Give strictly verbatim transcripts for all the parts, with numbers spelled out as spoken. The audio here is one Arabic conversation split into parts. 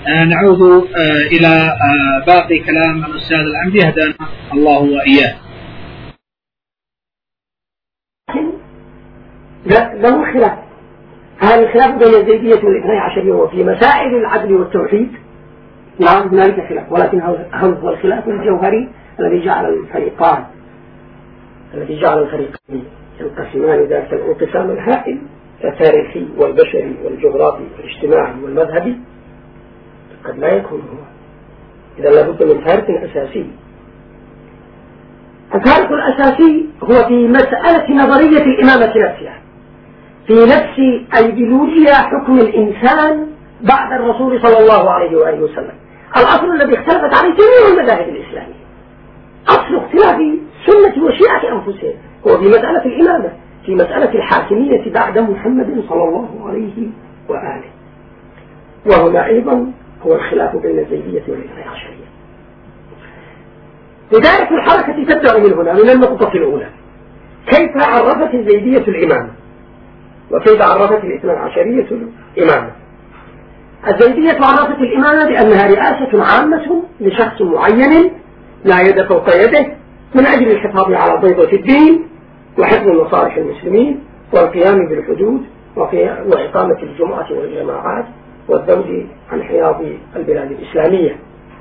نعود إلى باقي كلام الأستاذ العمدي هدانا الله وإياه. له خلاف، هذا الخلاف بين الزيدية والاثني عشرية وفي مسائل العدل والتوحيد نعم هنالك خلاف، ولكن هل هو الخلاف الجوهري الذي جعل الفريقان الذي جعل الفريقين ينقسمان ذلك الانقسام الهائل التاريخي والبشري والجغرافي والاجتماعي والمذهبي؟ قد لا يكون هو. إذا لابد من فارق أساسي. الفارق الأساسي هو في مسألة نظرية الإمامة نفسها، في نفس أيديولوجيا حكم الإنسان بعد الرسول صلى الله عليه وآله وسلم. الأصل الذي اختلفت عليه جميع المذاهب الإسلامية، أصل اختلاف سنة وشيعة أنفسهم هو في مسألة الإمامة، في مسألة الحاكمية بعد محمد صلى الله عليه وآله. وهنا أيضا هو الخلاف بين الزيدية والاثني عشرية. بداية الحركة تبدأ من هنا، من النقطة الأولى، كيف عرفت الزيدية الإمامة وكيف عرفت الاثني عشرية الإمامة. الزيدية عرفت الإمامة بأنها رئاسة عامة لشخص معين لا يد فوق يده من أجل الحفاظ على بيضة الدين وحفظ مصالح المسلمين والقيام بالحدود وإقامة الجمعة والجماعات والذود عن حياض البلاد الإسلامية.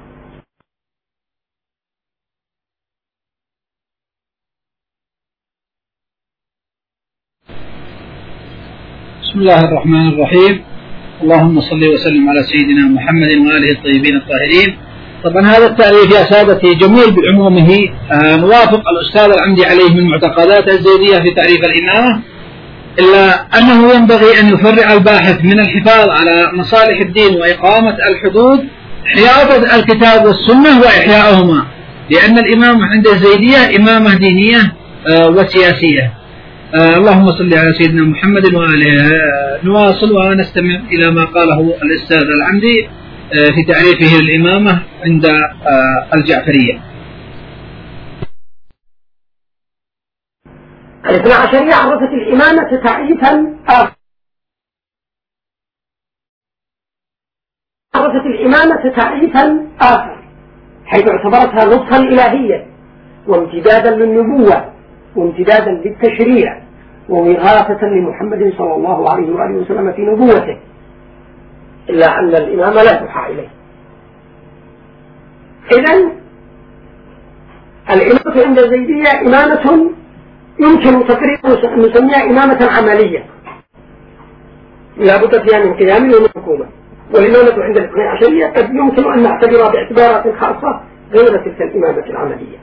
بسم الله الرحمن الرحيم. اللهم صل وسلم على سيدنا محمد وآله الطيبين الطاهرين. طبعا هذا التعريف يا سادتي جميل بعمومه، موافق الأستاذ العمدي عليه من معتقدات الزيدية في تعريف الإمامة، إلا أنه ينبغي أن يفرع الباحث من الحفاظ على مصالح الدين وإقامة الحدود حياضة الكتاب والسنة وإحياؤهما، لأن الإمامة عند الزيدية إمامة دينية وسياسية. اللهم صل على سيدنا محمد وآله. نواصل ونستمع إلى ما قاله الأستاذ العمدي في تعريفه للإمامة عند الجعفرية. الاثنى عشرية عرفت الإمامة تعريفا آخر، عرفت الإمامة تعريفا آخر حيث اعتبرتها نصها الإلهية وامتدادا للنبوة وامتدادا للتشريع ووراثة لمحمد صلى الله عليه وآله وسلم في نبوته، إلا أن الإمامة لا تحى إليه. إذن الإمامة عند الزيدية إمامة يمكن تقريبا أن نسميها إمامة عملية لا بد فيها من قيام ومن حكومة، والإمامة عند الاثني عشرية قد يمكن أن نعتبرها باعتبارات خاصة غير تلك الإمامة العملية.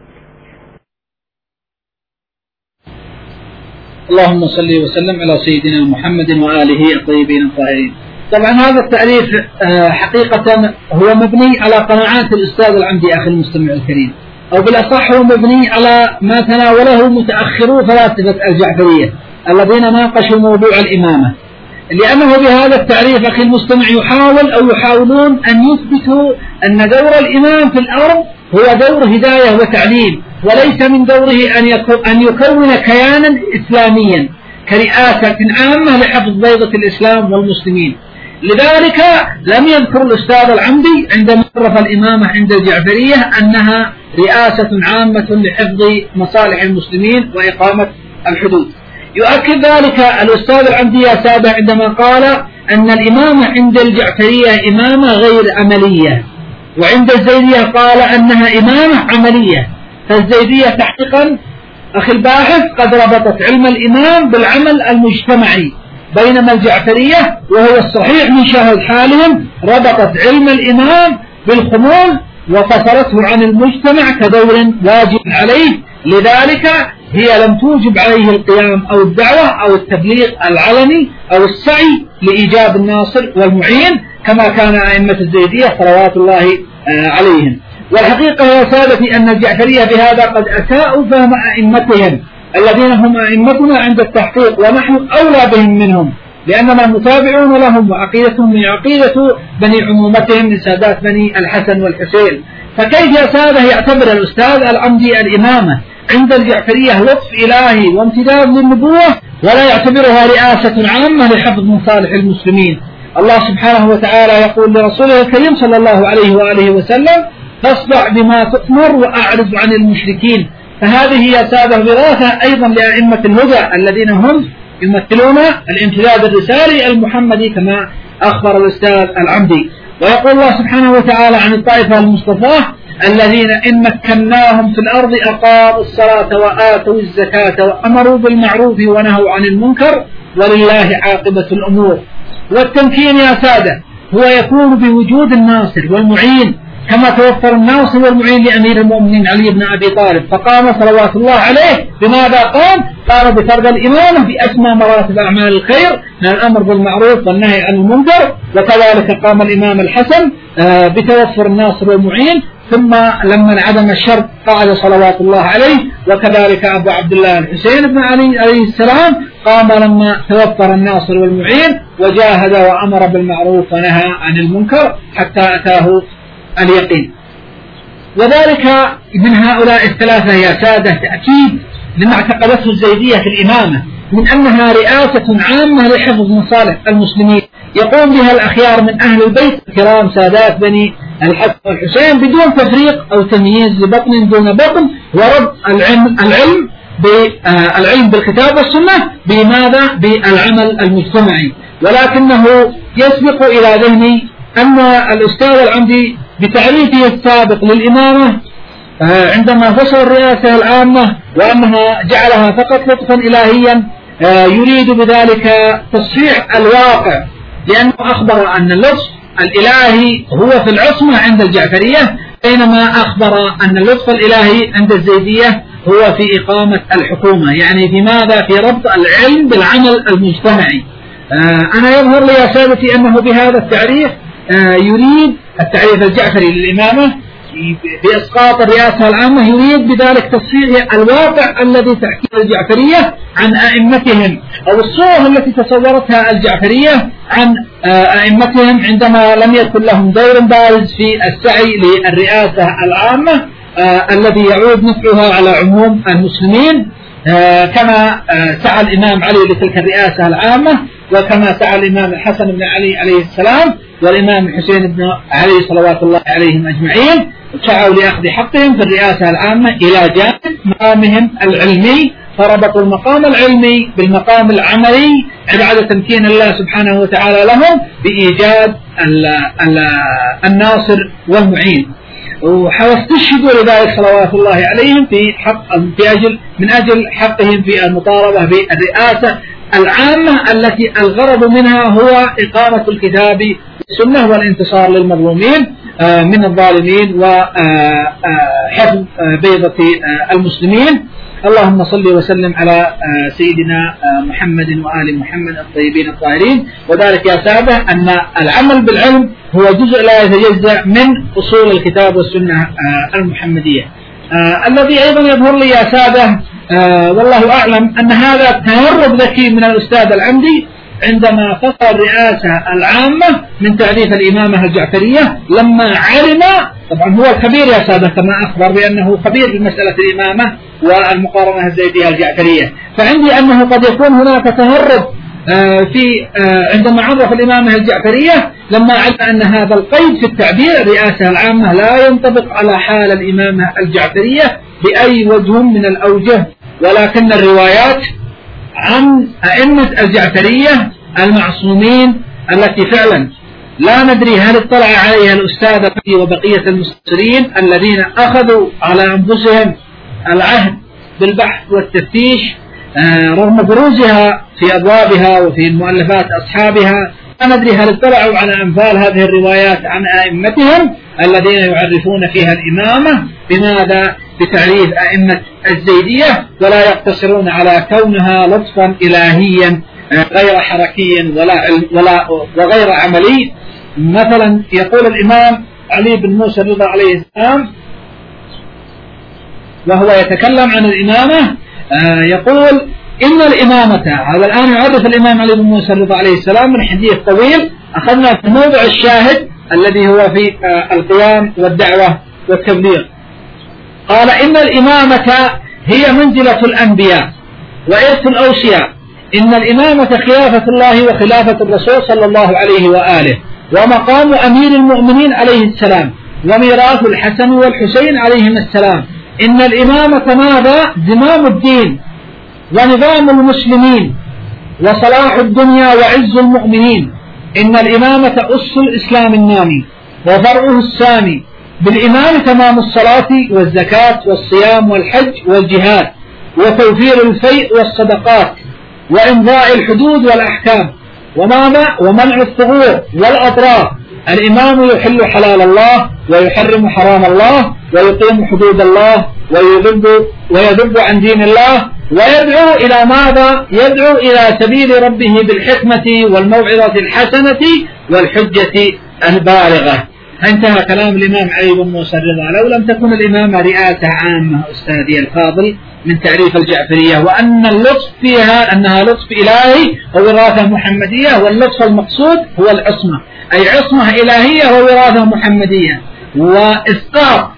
اللهم صل وسلم على سيدنا محمد وآله الطيبين الطاهرين. طبعا هذا التعريف حقيقة هو مبني على قناعات الأستاذ العمدي أخي المستمع الكريم، أو بالأصح هو مبني على ما تناوله متأخرو فلاسفة الجعفرية الذين ناقشوا موضوع الإمامة، لأنه بهذا التعريف أخي المستمع يحاول أو يحاولون أن يثبتوا أن دور الإمام في الأرض هو دور هداية وتعليم، وليس من دوره أن يكون كيانا إسلاميا كرئاسة عامة لحفظ بيضة الإسلام والمسلمين. لذلك لم يذكر الأستاذ العمدي عندما عرف الإمامة عند الجعفرية أنها رئاسة عامة لحفظ مصالح المسلمين وإقامة الحدود. يؤكد ذلك الأستاذ العمدي يا سادة عندما قال أن الإمامة عند الجعفرية إمامة غير عملية، وعند الزيدية قال أنها إمامة عملية. فالزيدية تحقيقا أخي الباحث قد ربطت علم الإمام بالعمل المجتمعي، بينما الجعفرية وهو الصحيح من شاهد حالهم ربطت علم الإمام بالخمول وفصلته عن المجتمع كدور واجب عليه، لذلك هي لم توجب عليه القيام أو الدعوة أو التبليغ العلني أو السعي لإيجاب الناصر والمعين كما كان أئمة الزيدية صلوات الله عليهم. والحقيقة يا سادتي أن الجعفرية بهذا قد أساءوا فهم أئمتهم الذين هم أئمتنا عند التحقيق، ونحن أولى بهم منهم لأننا متابعون لهم، وعقيدتهم من عقيدة بني عمومتهم من سادات بني الحسن والحسين. فكيف يا سادة يعتبر الأستاذ العمدي الإمامة عند الجعفرية لطف إلهي وامتداد للنبوة ولا يعتبرها رئاسة عامة لحفظ مصالح المسلمين؟ الله سبحانه وتعالى يقول لرسوله الكريم صلى الله عليه وآله وسلم: فاصدع بما تؤمر وأعرض عن المشركين. فهذه يا سادة وراثة أيضا لأئمة الهدى الذين هم يمثلون الامتداد الرسالي المحمدي كما أخبر الأستاذ العمدي. ويقول الله سبحانه وتعالى عن الطائفة المصطفاة: الذين إن مكناهم في الأرض أقاموا الصلاة وآتوا الزكاة وأمروا بالمعروف ونهوا عن المنكر ولله عاقبة الأمور. والتمكين يا سادة هو يكون بوجود الناصر والمعين، كما توفر الناصر والمعين لأمير المؤمنين علي بن أبي طالب، فقام صلوات الله عليه بماذا قام؟ قام بفرض الإمامة بأسمى مراتب أعمال الخير من الأمر بالمعروف والنهي عن المنكر. وكذلك قام الإمام الحسن بتوفر الناصر والمعين، ثم لما انعدم الشر قعد صلوات الله عليه. وكذلك أبو عبد الله الحسين بن علي عليه السلام قام لما توفر الناصر والمعين وجاهد وأمر بالمعروف ونهى عن المنكر حتى أتاه اليقين. وذلك من هؤلاء الثلاثة يا سادة تأكيد لما اعتقدته الزيدية في الإمامة من أنها رئاسة عامة لحفظ مصالح المسلمين يقوم بها الأخيار من أهل البيت الكرام سادات بني الحسن والحسين بدون تفريق أو تمييز لبطن دون بطن، ورد العلم العلم بالعلم بالكتاب والسنة بماذا؟ بالعمل المجتمعي. ولكنه يسبق إلى ذهني أن الأستاذ العمدي بتعريفه السابق للإمامة عندما فصل الرئاسة العامة وأنها جعلها فقط لطفا إلهيا يريد بذلك تصحيح الواقع، لأنه أخبر أن اللطف الإلهي هو في العصمة عند الجعفرية، بينما أخبر أن اللطف الإلهي عند الزيدية هو في إقامة الحكومة، يعني في ماذا؟ في ربط العلم بالعمل المجتمعي. أنا يظهر لي يا سادتي أنه بهذا التعريف يريد التعريف الجعفري للإمامة بإسقاط الرئاسة العامة يريد بذلك تصحيح الواقع الذي تحكيه الجعفرية عن أئمتهم، أو الصورة التي تصورتها الجعفرية عن أئمتهم عندما لم يكن لهم دور بارز في السعي للرئاسة العامة الذي يعود نفعها على عموم المسلمين، كما سعى الإمام علي لتلك الرئاسة العامة، وكما سعى الإمام الحسن بن علي عليه السلام والإمام الحسين بن علي صلوات الله عليهم أجمعين، سعوا لأخذ حقهم في الرئاسة العامة إلى جانب مقامهم العلمي، فربطوا المقام العلمي بالمقام العملي بعد تمكين الله سبحانه وتعالى لهم بإيجاد الناصر والمعين. واستشهدوا لذلك صلوات الله عليهم في حق في أجل من أجل حقهم في المطالبة بالرئاسة العامة التي الغرض منها هو إقامة الكتاب والسنة والانتصار للمظلومين من الظالمين وحفظ بيضة المسلمين. اللهم صل وسلم على سيدنا محمد وآل محمد الطيبين الطاهرين. وذلك يا سادة أن العمل بالعلم هو جزء لا يتجزأ من أصول الكتاب والسنة المحمدية. الذي أيضا يظهر لي يا سادة والله أعلم أن هذا تهرب ذكي من الأستاذ العمدي عندما فصل الرئاسة العامة من تعريف الإمامة الجعفرية لما علم، طبعا هو الخبير يا سادة كما أخبر بأنه خبير بمسألة الإمامة والمقارنة الزيدية الجعفرية، فعندي أنه قد يكون هناك تهرب في عندما عرف الإمامة الجعفرية لما علم أن هذا القيد في التعبير الرئاسة العامة لا ينطبق على حال الإمامة الجعفرية بأي وجه من الأوجه، ولكن الروايات عن أئمة الجعفرية المعصومين التي فعلا لا ندري هل اطلع عليها الأستاذ وبقية المستشرين الذين أخذوا على أنفسهم العهد بالبحث والتفتيش رغم بروزها في أبوابها وفي مؤلفات أصحابها، لا ندري هل اطلعوا على أمثال هذه الروايات عن أئمتهم الذين يعرفون فيها الإمامة بماذا؟ بتعريف أئمة الزيدية، ولا يقتصرون على كونها لطفا إلهيا غير حركي ولا, ولا وغير عملي. مثلا يقول الإمام علي بن موسى الرضا عليه السلام وهو يتكلم عن الإمامة يقول إن الإمامة، هذا الآن يعرف الإمام علي بن موسى الرضا عليه السلام من حديث طويل أخذنا في موضع الشاهد الذي هو في القيام والدعوة والتبليغ. قال إن الإمامة هي منزلة الأنبياء وإرث الأوصياء، إن الإمامة خلافة الله وخلافة الرسول صلى الله عليه وآله، ومقام أمير المؤمنين عليه السلام، وميراث الحسن والحسين عليهم السلام. إن الإمامة ماذا؟ زمام الدين ونظام المسلمين وصلاح الدنيا وعز المؤمنين. إن الإمامة أس الإسلام النامي وفرعه السامي، بالإمام تمام الصلاة والزكاة والصيام والحج والجهاد وتوفير الفيء والصدقات وإمضاء الحدود والأحكام وماذا؟ ومنع الثغور والأضرار. الإمام يحل حلال الله ويحرم حرام الله ويقيم حدود الله ويذب ويذب عن دين الله، ويدعو إلى ماذا؟ يدعو إلى سبيل ربه بالحكمة والموعظة الحسنة والحجة البالغة. انتهى كلام الإمام علي بن موسى الرضا. لو لم تكن الإمامة رئاسة عامة أستاذي الفاضل من تعريف الجعفرية، وأن اللطف فيها أنها لطف إلهي ووراثة محمدية، واللطف المقصود هو العصمة، أي عصمة إلهية ووراثة محمدية، وإسقاط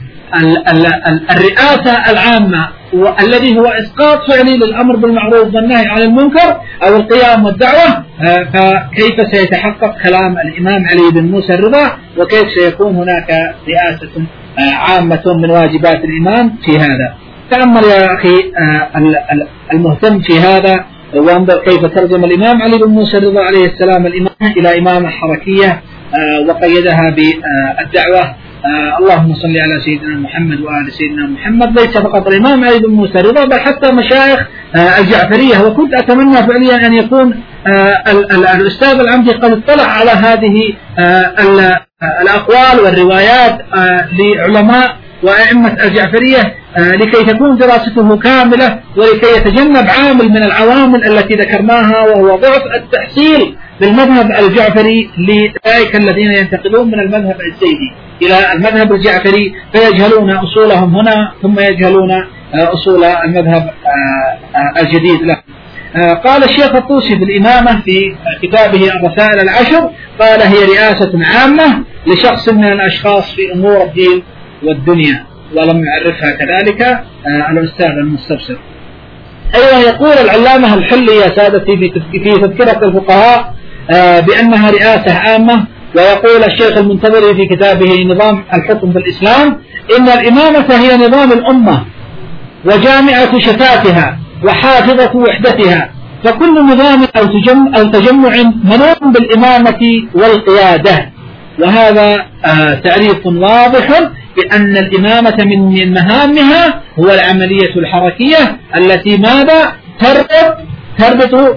الرئاسة العامة الذي هو إسقاط فعلي للأمر بالمعروف والنهي عن المنكر أو القيام والدعوة. فكيف سيتحقق كلام الإمام علي بن موسى الرضا، وكيف سيكون هناك رئاسة عامة من واجبات الإمام في هذا؟ تأمل يا أخي المهتم في هذا وانظر كيف ترجم الإمام علي بن موسى الرضا عليه السلام الإمامة إلى إمامة حركية وقيدها بالدعوة. آه اللهم صل على سيدنا محمد وآل سيدنا محمد. ليس فقط الإمام علي بن موسى الرضا بل حتى مشايخ آه الجعفرية. وكنت أتمنى فعليا أن يكون آه ال ال الأستاذ العمدي قد اطلع على هذه آه الأقوال والروايات آه لعلماء وأئمة الجعفرية آه لكي تكون دراسته كاملة، ولكي يتجنب عامل من العوامل التي ذكرناها وهو ضعف التحصيل بالمذهب الجعفري لأولئك الذين ينتقلون من المذهب الزيدي إلى المذهب الجعفري فيجهلون أصولهم هنا ثم يجهلون أصول المذهب الجديد له. قال الشيخ الطوسي في الإمامة في كتابه الرسائل العشر، قال هي رئاسة عامة لشخص من الأشخاص في أمور الدين والدنيا، ولم يعرفها كذلك الأستاذ المستبصر. أيضا يقول العلامة الحلي يا سادتي في تذكرة الفقهاء بأنها رئاسة عامة. ويقول الشيخ المنتظري في كتابه نظام الحكم في الإسلام إن الإمامة هي نظام الأمة وجامعة شتاتها وحافظة وحدتها، فكل نظام أو تجمع, أو تجمع منوط بالإمامة والقيادة. وهذا آه تعريف واضح بأن الإمامة من مهامها هو العملية الحركية التي ماذا تربط تربط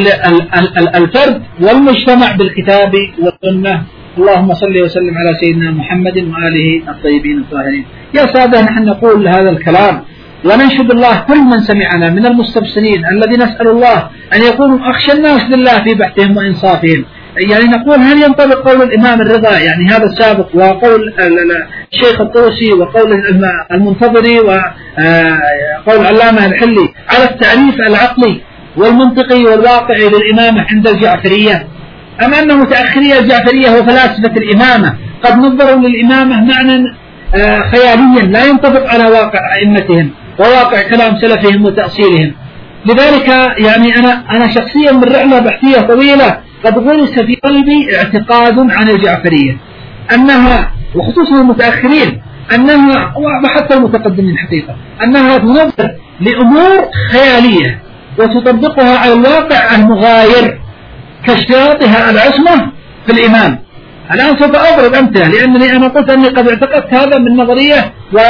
الفرد والمجتمع بالكتاب والسنة. اللهم صل وسلم على سيدنا محمد وآله الطيبين الطاهرين. يا سادة نحن نقول هذا الكلام وننشد الله كل من سمعنا من المستبصرين الذي نسأل الله أن يكونوا أخشى الناس لله في بحثهم وإنصافهم. يعني نقول هل ينطبق قول الإمام الرضا يعني هذا السابق وقول الشيخ الطوسي وقول المنتظري وقول علامة الحلي على التعريف العقلي والمنطقي والواقعي للإمامة عند الجعفرية، أم أن متأخرية الجعفرية وفلاسفة الإمامة قد نظروا للإمامة معنى خياليا لا ينطبق على واقع أئمتهم وواقع كلام سلفهم وتأصيلهم؟ لذلك يعني أنا أنا شخصيا من رحلة بحثية طويلة قد غرس في قلبي اعتقاد عن الجعفرية أنها وخصوصا المتأخرين أنها وحتى المتقدمين حقيقة أنها تنظر لأمور خيالية وتطبقها على الواقع المغاير كاشتراطها العصمة في الإمام. الآن سوف أضرب أمثلة لأنني أنا قلت أني قد اعتقدت هذا من نظرية و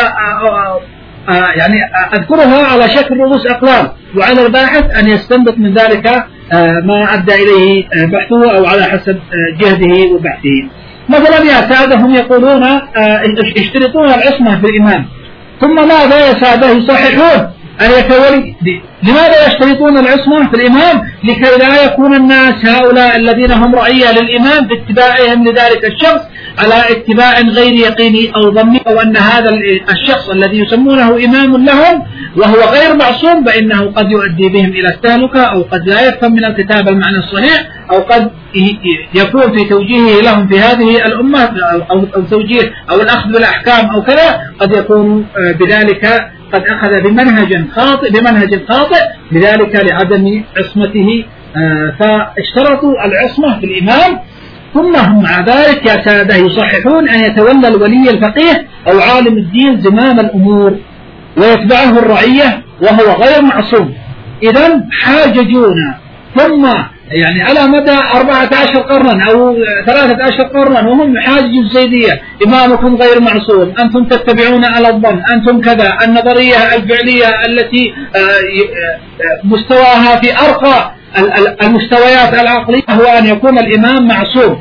يعني أذكرها على شكل رؤوس أقلام، وعلى الباحث أن يستنبط من ذلك ما أدى إليه بحثه أو على حسب جهده وبحثه. مثلا يا سادة هم يقولون يشترطون العصمة في الإمام، ثم ماذا يا سادة يصححون أن يتولي. لماذا يشترطون العصمة في الإمام؟ لكي لا يكون الناس هؤلاء الذين هم رعية للإمام باتباعهم لذلك الشخص على اتباع غير يقيني أو ظني، أو أن هذا الشخص الذي يسمونه إمام لهم وهو غير معصوم فإنه قد يؤدي بهم إلى التهلكة، أو قد لا يفهم من الكتاب المعنى الصحيح، أو قد يكون في توجيهه لهم في هذه الأمة أو, أو توجيه أو الأخذ بالأحكام أو كذا قد يكون بذلك قد أخذ بمنهج خاطئ بمنهج خاطئ لذلك لعدم عصمته، فاشترطوا العصمة في الإمام. ثم هم مع ذلك يا سادة يصححون أن يتولى الولي الفقيه أو عالم الدين زمام الأمور ويتبعه الرعية وهو غير معصوم. إذن حاججونا ثم يعني على مدى أربعة عشر قرنا أو ثلاثة عشر قرنا وهم يحاججوا الزيدية: إمامكم غير معصوم، أنتم تتبعون على الظن، أنتم كذا. النظرية الفعلية التي مستواها في أرقى المستويات العقلية هو أن يكون الإمام معصوم.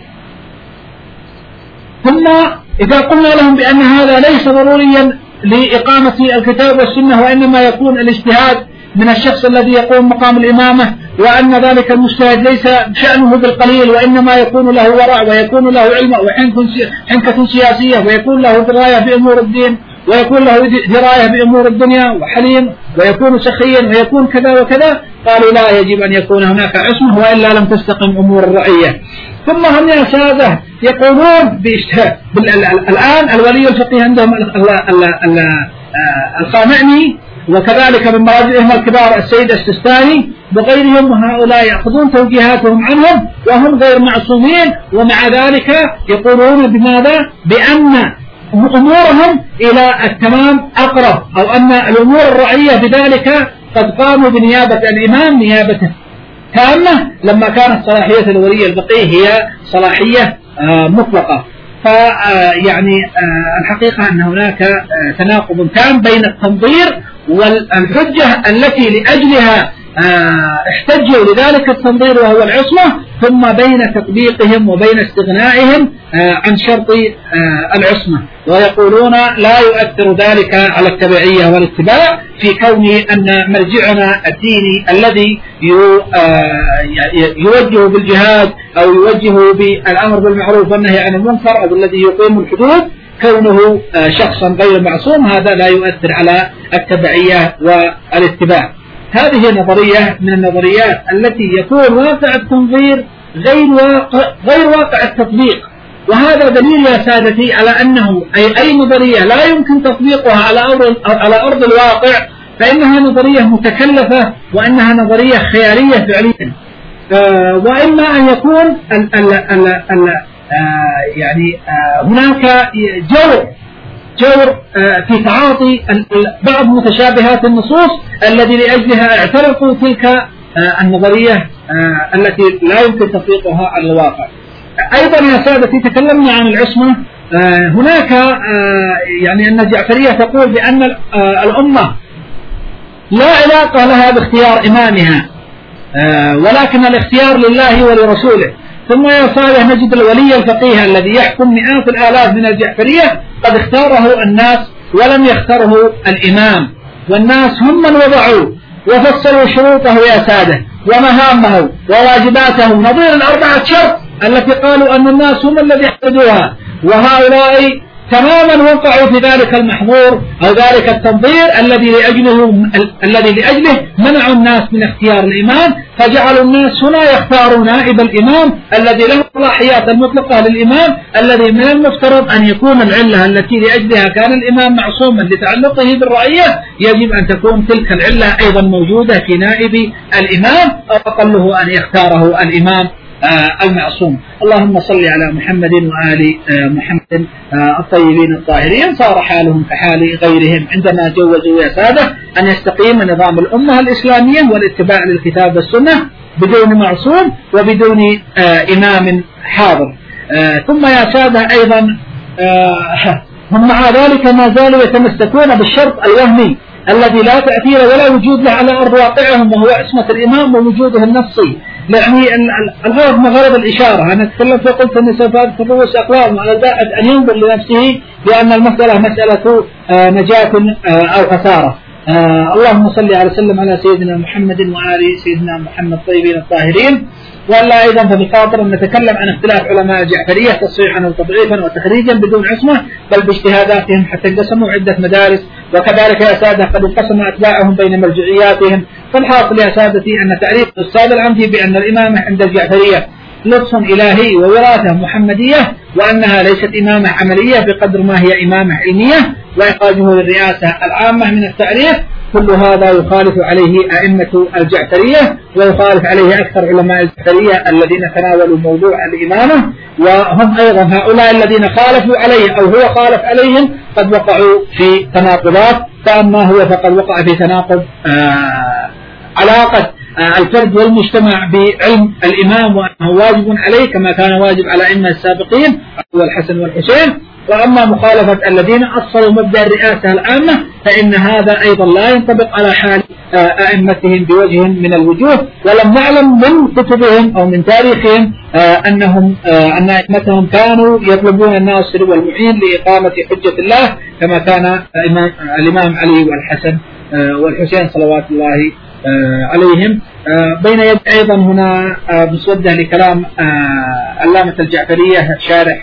ثم إذا قلنا لهم بأن هذا ليس ضروريا لإقامة الكتاب والسنة وإنما يكون الاجتهاد من الشخص الذي يقوم مقام الإمامة، وأن ذلك المجتهد ليس شأنه بالقليل وإنما يكون له ورع ويكون له علم وحنكة سياسية ويكون له دراية بأمور الدين ويكون له دراية بأمور الدنيا وحليم ويكون سخيا ويكون كذا وكذا، قالوا لا، يجب أن يكون هناك عصمة وإلا لم تستقم أمور الرعية. ثم هم يا سادة يقولون باجتهاد الآن الولي الفقيه عندهم الخامنئي وكذلك من مراجعهم الكبار السيد السيستاني وغيرهم، وهؤلاء يأخذون توجيهاتهم عنهم وهم غير معصومين، ومع ذلك يقولون بماذا؟ بأن أمورهم إلى التمام أقرب، أو أن الأمور الرعية بذلك قد قاموا بنيابة الإمام نيابة تامة لما كانت صلاحية الولي الفقيه هي صلاحية مطلقة. فيعني الحقيقة أن هناك تناقض تام بين التنظير والحجة التي لأجلها احتجوا لذلك التنظير وهو العصمة، ثم بين تطبيقهم وبين استغنائهم عن شرط العصمة، ويقولون لا يؤثر ذلك على التبعية والاتباع في كون أن مرجعنا الديني الذي يوجه بالجهاد أو يوجه بالأمر بالمعروف والنهي عن المنكر أو الذي يقيم الحدود كونه شخصا غير معصوم، هذا لا يؤثر على التبعية والاتباع. هذه نظرية من النظريات التي يكون واقع التنظير غير واقع, غير واقع التطبيق، وهذا دليل يا سادتي على أنه أي, أي نظرية لا يمكن تطبيقها على أرض, على أرض الواقع فإنها نظرية متكلفة وأنها نظرية خيالية فعليا. وإما أن يكون ال ال ال ال يعني هناك جور جور في تعاطي بعض متشابهات النصوص الذي لأجلها اعترفوا تلك النظرية التي لا يمكن تطبيقها على الواقع. أيضا يا سادتي تكلمنا عن العصمة. هناك يعني أن الجعفرية تقول بأن الأمة لا علاقة لها باختيار إمامها ولكن الاختيار لله ولرسوله. ثم يا صالح نجد الولي الفقيه الذي يحكم مئات الآلاف من الجعفرية قد اختاره الناس ولم يختاره الإمام، والناس هم من وضعوا وفصلوا شروطه يا سادة ومهامه وواجباته نظير الأربعة شرط التي قالوا أن الناس هم الذي يحتاجوها، وهؤلاء تماما وقعوا في ذلك المحظور أو ذلك التنظير الذي لأجله الذي لأجله منعوا الناس من اختيار الإمام، فجعلوا الناس هنا يختاروا نائب الإمام الذي له الصلاحيات المطلقة للإمام، الذي من المفترض أن يكون العلة التي لأجلها كان الإمام معصوما لتعلقه بالرعية يجب أن تكون تلك العلة أيضا موجودة في نائب الإمام، أو أقله أن يختاره الإمام المعصوم. اللهم صل على محمد وآل محمد الطيبين الطاهرين. صار حالهم كحال غيرهم عندما جوزوا يا سادة أن يستقيم نظام الأمة الإسلامية والاتباع للكتاب والسنة بدون معصوم وبدون إمام حاضر. ثم يا سادة أيضا هم مع ذلك ما زالوا يتمسكون بالشرط الوهمي الذي لا تأثير ولا وجود له على أرض واقعهم، وهو عصمة الإمام ووجوده النصي. يعني الغرض مغرض الإشارة. أنا تكلمت وقلت أن سوف تدرس أقوام على الباحث أن ينظر لنفسه بأن المسألة مسألة نجاة أو خسارة. اللهم صل على وسلم على سيدنا محمد وآل سيدنا محمد الطيبين الطاهرين. ولا أيضا فبخاطر أن نتكلم عن اختلاف علماء الجعفرية تصحيحا وتضعيفا وتخريجا بدون عصمة بل باجتهاداتهم حتى انقسموا عدة مدارس، وكذلك يا سادة قد انقسم أتباعهم بين مرجعياتهم. فالحاصل يا سادتي أن تعريف الأستاذ العمدي بأن الإمامة عند الجعفرية لطف إلهي ووراثة محمدية، وأنها ليست إمامة عملية بقدر ما هي إمامة علمية، وإخراجه للرئاسة العامة من التعريف. كل هذا يخالف عليه أئمة الجعفرية، ويخالف عليه أكثر علماء الجعفرية الذين تناولوا موضوع الإمامة، وهم أيضا هؤلاء الذين خالفوا عليه أو هو خالف عليهم قد وقعوا في تناقضات. فأما هو فقد وقع في تناقض آه علاقة آه الفرد والمجتمع بعلم الإمام، وأنه واجب عليه كما كان واجب على أئمة السابقين هو الحسن والحسين. وأما مخالفة الذين أصلوا مبدأ الرئاسة العامة فإن هذا أيضا لا ينطبق على حال أئمتهم بوجه من الوجوه، ولم نعلم من كتبهم أو من تاريخهم أنهم أن أئمتهم كانوا يطلبون الناصر والمعين لإقامة حجة الله كما كان الإمام علي والحسن والحسين صلوات الله عليهم. بين يد أيضا هنا مسودة لكلام علامة الجعفرية شارح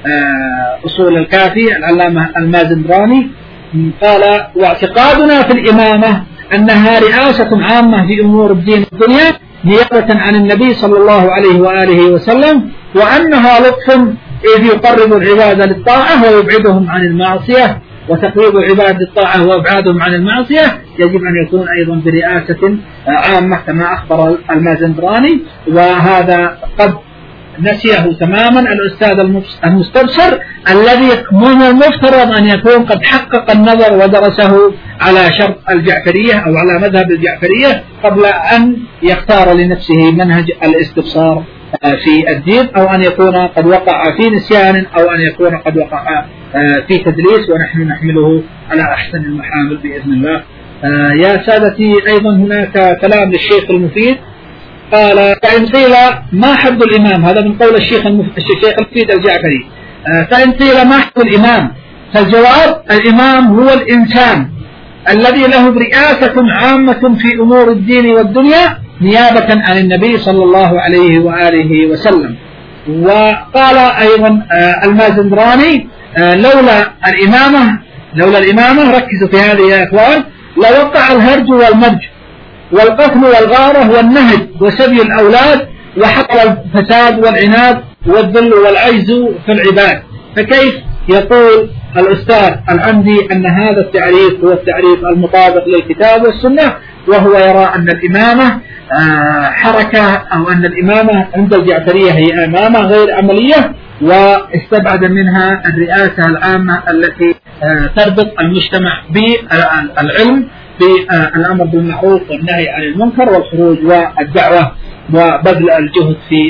أصول الكافي العلامة المازندراني، قال: واعتقادنا في الإمامة أنها رئاسة عامة في أمور الدين والدنيا نيابة عن النبي صلى الله عليه وآله وسلم، وأنها لطف إذ يقرب العباد للطاعة ويبعدهم عن المعصية، وتقريب العباد للطاعة وإبعادهم عن المعصية يجب أن يكون أيضا برئاسة عامة كما أخبر المازندراني. وهذا قد نسيه تماما الأستاذ المستبصر الذي من المفترض أن يكون قد حقق النظر ودرسه على شرط الجعفرية أو على مذهب الجعفرية قبل أن يختار لنفسه منهج الاستبصار في الدين، أو أن يكون قد وقع في نسيان، أو أن يكون قد وقع في تدليس، ونحن نحمله على أحسن المحامل بإذن الله. يا سادتي، أيضا هناك كلام للشيخ المفيد، قال: فإن قيل ما حد الإمام، هذا من قول الشيخ الشيخ المفيد الجعفري، فإن قيل ما حد الإمام، فالجواب: الإمام هو الإنسان الذي له رئاسة عامة في أمور الدين والدنيا نيابة عن النبي صلى الله عليه وآله وسلم. وقال أيضا المازندراني: لولا الإمامة لولا الإمامة ركزوا في هذه يا إخوان، لوقع الهرج والمرج والقتل والغارة والنهج وسبي الأولاد وحصل الفساد والعناد والذل والعجز في العباد. فكيف يقول الأستاذ العمدي أن هذا التعريف هو التعريف المطابق للكتاب والسنة، وهو يرى أن الإمامة حركة، أو أن الإمامة عند الجعفرية هي إمامة غير عملية، واستبعد منها الرئاسة العامة التي تربط المجتمع بالعلم بالأمر بالمعروف والنهي عن المنكر والخروج والدعوة وبذل الجهد في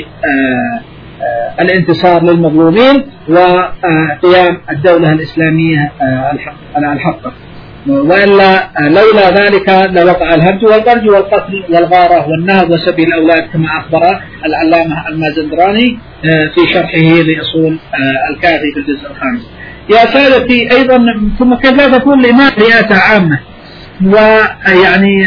الانتصار للمظلومين وقيام الدولة الإسلامية على الحق. وإلا لولا ذلك لوقع الهرج والبرج والقتل والغارة والنهب وسبي الأولاد كما أخبر العلامة المازندراني في شرحه لأصول الكافي في الجزء الخامس. يا سادتي، أيضا ثم كيف لا تكون الإمام رئاسة عامة؟ ويعني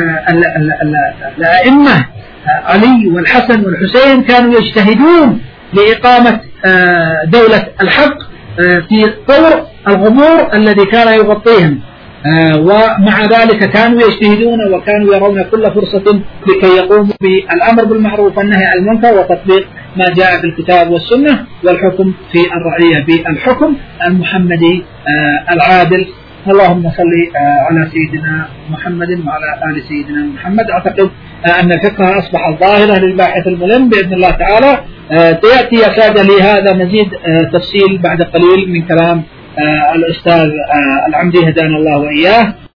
الأئمة علي والحسن والحسين كانوا يجتهدون لإقامة دولة الحق في طور الغمور الذي كان يغطيهم، ومع ذلك كانوا يجتهدون وكانوا يرون كل فرصة لكي يقوموا بالأمر بالمعروف والنهي عن المنكر وتطبيق ما جاء في الكتاب والسنة والحكم في الرعية بالحكم المحمدي العادل. اللهم صل على سيدنا محمد وعلى آل سيدنا محمد. أعتقد أن الفقه أصبح ظاهرة للباحث الملم بإذن الله تعالى. سيأتي يا سادة لهذا مزيد تفصيل بعد قليل من كلام الأستاذ العمدي هدانا الله وإياه.